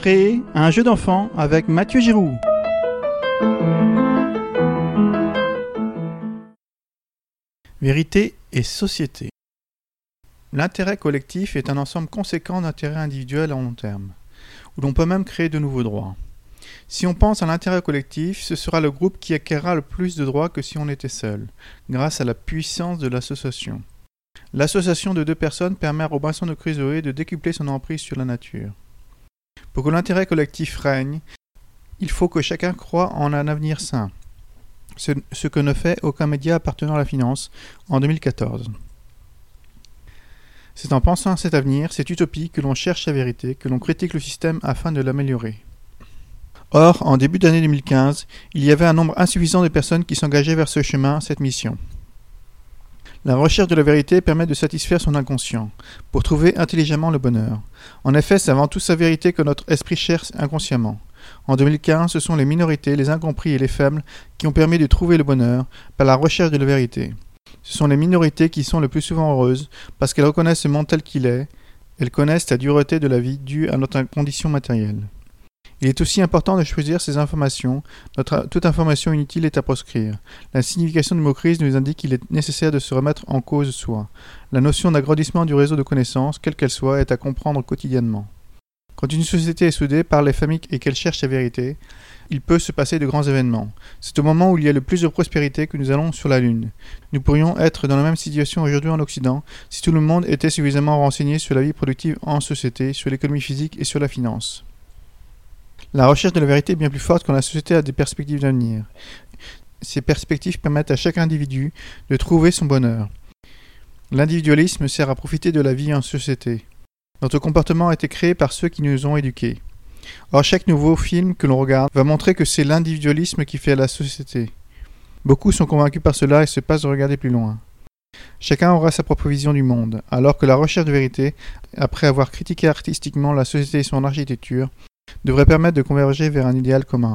Créer un jeu d'enfant avec Mathieu Giroux. Vérité et société. L'intérêt collectif est un ensemble conséquent d'intérêts individuels à long terme, où l'on peut même créer de nouveaux droits. Si on pense à l'intérêt collectif, ce sera le groupe qui acquérera le plus de droits que si on était seul, grâce à la puissance de l'association. L'association de deux personnes permet à Robinson de Crusoe de décupler son emprise sur la nature. Pour que l'intérêt collectif règne, il faut que chacun croie en un avenir sain, ce que ne fait aucun média appartenant à la finance en 2014. C'est en pensant à cet avenir, cette utopie, que l'on cherche la vérité, que l'on critique le système afin de l'améliorer. Or, en début d'année 2015, il y avait un nombre insuffisant de personnes qui s'engageaient vers ce chemin, cette mission. La recherche de la vérité permet de satisfaire son inconscient, pour trouver intelligemment le bonheur. En effet, c'est avant tout sa vérité que notre esprit cherche inconsciemment. En 2015, ce sont les minorités, les incompris et les faibles qui ont permis de trouver le bonheur par la recherche de la vérité. Ce sont les minorités qui sont le plus souvent heureuses parce qu'elles reconnaissent ce monde tel qu'il est, elles connaissent la dureté de la vie due à notre condition matérielle. Il est aussi important de choisir ces informations. Toute information inutile est à proscrire. La signification du mot crise nous indique qu'il est nécessaire de se remettre en cause soi. La notion d'agrandissement du réseau de connaissances, quelle qu'elle soit, est à comprendre quotidiennement. Quand une société est soudée par les familles et qu'elle cherche la vérité, il peut se passer de grands événements. C'est au moment où il y a le plus de prospérité que nous allons sur la Lune. Nous pourrions être dans la même situation aujourd'hui en Occident si tout le monde était suffisamment renseigné sur la vie productive en société, sur l'économie physique et sur la finance. La recherche de la vérité est bien plus forte quand la société a des perspectives d'avenir. Ces perspectives permettent à chaque individu de trouver son bonheur. L'individualisme sert à profiter de la vie en société. Notre comportement a été créé par ceux qui nous ont éduqués. Or, chaque nouveau film que l'on regarde va montrer que c'est l'individualisme qui fait la société. Beaucoup sont convaincus par cela et se passent de regarder plus loin. Chacun aura sa propre vision du monde, alors que la recherche de vérité, après avoir critiqué artistiquement la société et son architecture, devrait permettre de converger vers un idéal commun.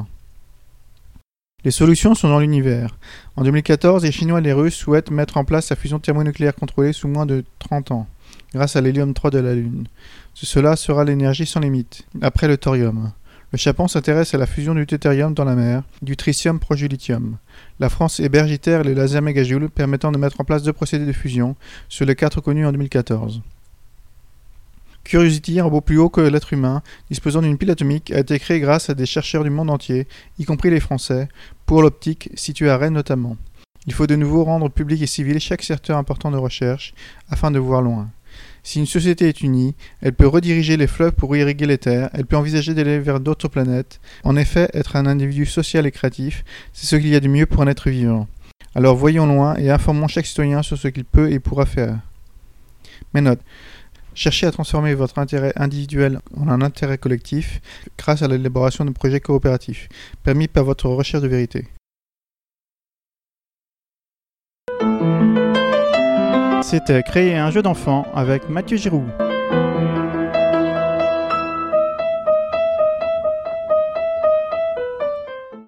Les solutions sont dans l'univers. En 2014, les Chinois et les Russes souhaitent mettre en place la fusion thermonucléaire contrôlée sous moins de 30 ans, grâce à l'hélium-3 de la Lune. Cela sera l'énergie sans limite, après le thorium. Le Japon s'intéresse à la fusion du deutérium dans la mer, du tritium proche du lithium. La France héberge ITER et les lasers mégajoule permettant de mettre en place 2 procédés de fusion sur les 4 connus en 2014. Curiosity, un robot plus haut que l'être humain, disposant d'une pile atomique, a été créé grâce à des chercheurs du monde entier, y compris les Français, pour l'optique, située à Rennes notamment. Il faut de nouveau rendre public et civil chaque secteur important de recherche, afin de voir loin. Si une société est unie, elle peut rediriger les fleuves pour irriguer les terres, elle peut envisager d'aller vers d'autres planètes. En effet, être un individu social et créatif, c'est ce qu'il y a de mieux pour un être vivant. Alors voyons loin et informons chaque citoyen sur ce qu'il peut et pourra faire. Mais note. Cherchez à transformer votre intérêt individuel en un intérêt collectif grâce à l'élaboration de projets coopératifs, permis par votre recherche de vérité. C'était Créer un jeu d'enfant avec Mathieu Giroux.